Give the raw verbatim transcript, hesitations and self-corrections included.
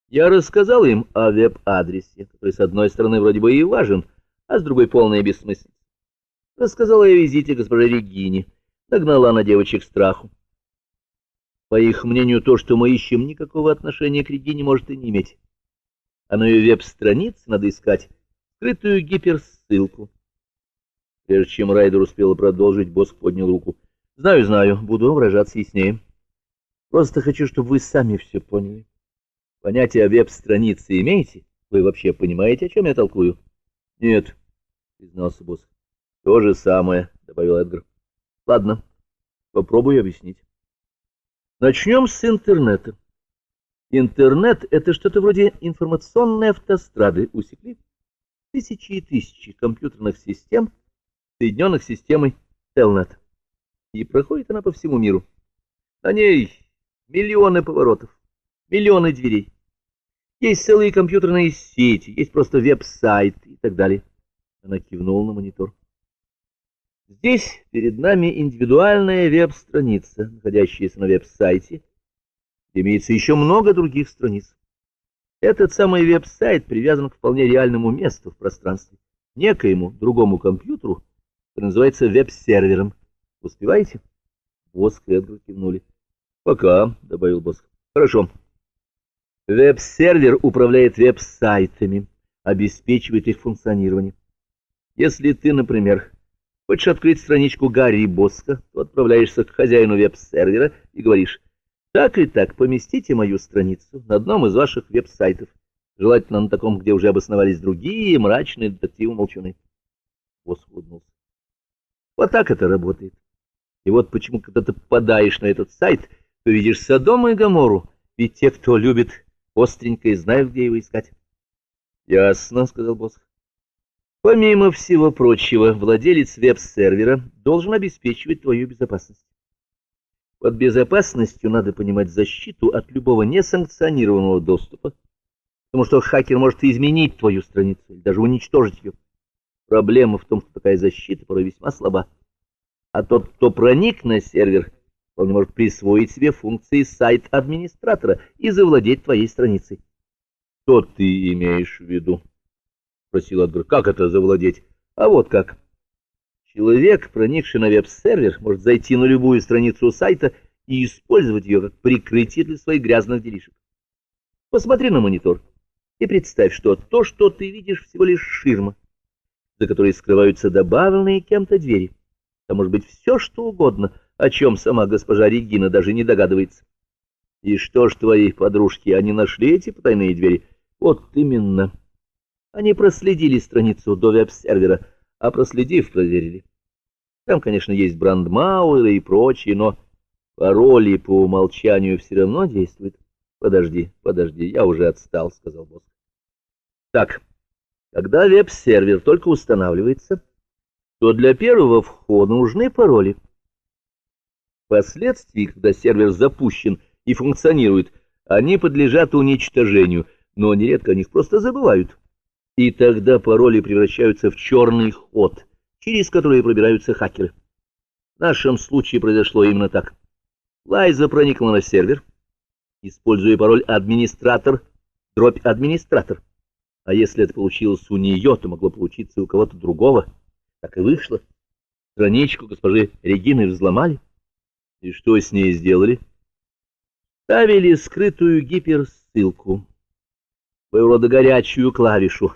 Я рассказал им о веб-адресе, который с одной стороны вроде бы и важен, а с другой полная бессмыслица. Рассказала о визите госпожи Регине, нагнала на девочек страху. По их мнению, то, что мы ищем, никакого отношения к Регине может и не иметь. А на ее веб-странице надо искать скрытую гиперссылку. Прежде чем Райдер успела продолжить, Босх поднял руку. «Знаю, знаю, буду выражаться яснее. Просто хочу, чтобы вы сами все поняли. Понятие о веб-странице имеете? Вы вообще понимаете, о чем я толкую?» «Нет», — признался Босх. «То же самое», — добавил Эдгар. «Ладно, попробую объяснить. Начнем с интернета. Интернет — это что-то вроде информационной автострады, усекли? Тысячи и тысячи компьютерных систем, соединенных системой Телнет. И проходит она по всему миру. На ней миллионы поворотов, миллионы дверей. Есть целые компьютерные сети, есть просто веб-сайты и так далее. Она кивнула на монитор. Здесь перед нами индивидуальная веб-страница, находящаяся на веб-сайте, где имеется еще много других страниц. Этот самый веб-сайт привязан к вполне реальному месту в пространстве, некоему другому компьютеру, который называется веб-сервером. Успеваете? Босх и Эдгар кивнули. «Пока», — добавил Босх. «Хорошо. Веб-сервер управляет веб-сайтами, обеспечивает их функционирование. Если ты, например, хочешь открыть страничку Гарри Босха, то отправляешься к хозяину веб-сервера и говоришь: «Так и так, поместите мою страницу на одном из ваших веб-сайтов, желательно на таком, где уже обосновались другие мрачные детективы-молчуны». Босх улыбнулся. Вот так это работает. И вот почему, когда ты попадаешь на этот сайт, то видишь Содом и Гоморру, ведь те, кто любит остренькое, знают, где его искать. — Ясно, — сказал Босх. Помимо всего прочего, владелец веб-сервера должен обеспечивать твою безопасность. Под безопасностью надо понимать защиту от любого несанкционированного доступа, потому что хакер может изменить твою страницу или даже уничтожить ее. Проблема в том, что такая защита порой весьма слаба. А тот, кто проник на сервер, вполне может присвоить себе функции сайт-администратора и завладеть твоей страницей. — Что ты имеешь в виду? — спросил Эдгар. — Как это завладеть? — А вот как. Человек, проникший на веб-сервер, может зайти на любую страницу сайта и использовать ее как прикрытие для своих грязных делишек. Посмотри на монитор и представь, что то, что ты видишь, всего лишь ширма, за которой скрываются добавленные кем-то двери. Там может быть все, что угодно, о чем сама госпожа Регина даже не догадывается. И что ж твои подружки, они нашли эти потайные двери? Вот именно. Они проследили страницу до веб-сервера, а проследив, проверили. Там, конечно, есть брандмауэры и прочие, но пароли по умолчанию все равно действуют. Подожди, подожди, я уже отстал, — сказал Босх. Так, когда веб-сервер только устанавливается, то для первого входа нужны пароли. Впоследствии, когда сервер запущен и функционирует, они подлежат уничтожению, но нередко о них просто забывают. И тогда пароли превращаются в черный ход, через который пробираются хакеры. В нашем случае произошло именно так. Лайза проникла на сервер, используя пароль «администратор», дробь «администратор». А если это получилось у нее, то могло получиться и у кого-то другого. Так и вышло. Страничку госпожи Регины взломали. И что с ней сделали? Ставили скрытую гиперссылку, своего рода горячую клавишу,